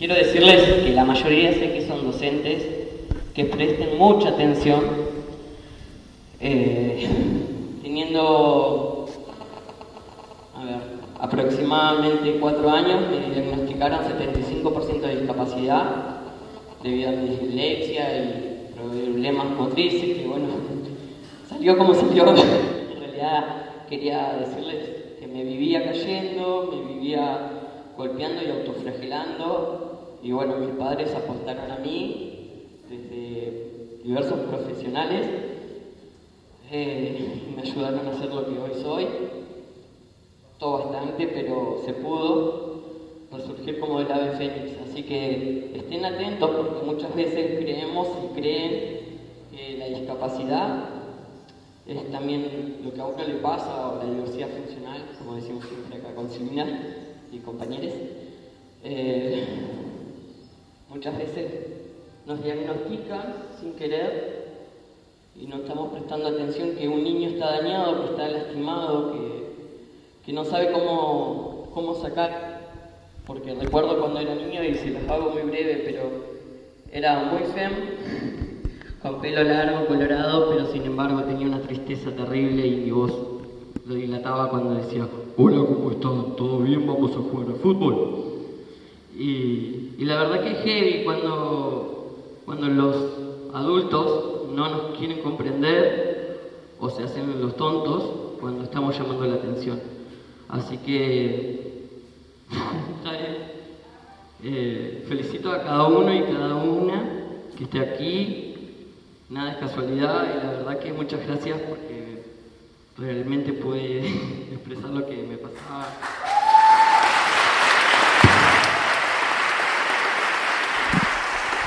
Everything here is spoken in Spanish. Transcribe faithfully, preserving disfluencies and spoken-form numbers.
quiero decirles que la mayoría sé que son docentes, que presten mucha atención. Eh, teniendo, a ver, aproximadamente cuatro años, me diagnosticaron setenta y cinco por ciento de discapacidad debido a mi dislexia y problemas motrices, que bueno, salió como salió. En realidad quería decirles que me vivía cayendo, me vivía golpeando y autoflagelando, y bueno, mis padres apostaron a mí desde diversos profesionales eh, y me ayudaron a ser lo que hoy soy. Costó bastante, pero se pudo resurgir como el ave fénix, así que estén atentos porque muchas veces creemos y creen que la discapacidad es también lo que a uno le pasa, o la diversidad funcional, como decimos siempre acá con Silvina y compañeros. Eh, muchas veces nos diagnostican sin querer y no estamos prestando atención que un niño está dañado, que está lastimado, que, que no sabe cómo, cómo sacar. Porque recuerdo cuando era niño, y se los hago muy breve, pero era muy fem, con pelo largo, colorado, pero sin embargo tenía una tristeza terrible y mi voz lo dilataba cuando decía: hola, ¿cómo están? ¿Todo bien? Vamos a jugar al fútbol. Y, y la verdad que es heavy cuando, cuando los adultos no nos quieren comprender o se hacen los tontos cuando estamos llamando la atención. Así que eh, felicito a cada uno y cada una que esté aquí. Nada es casualidad, y la verdad que muchas gracias porque realmente pude expresar lo que me pasaba.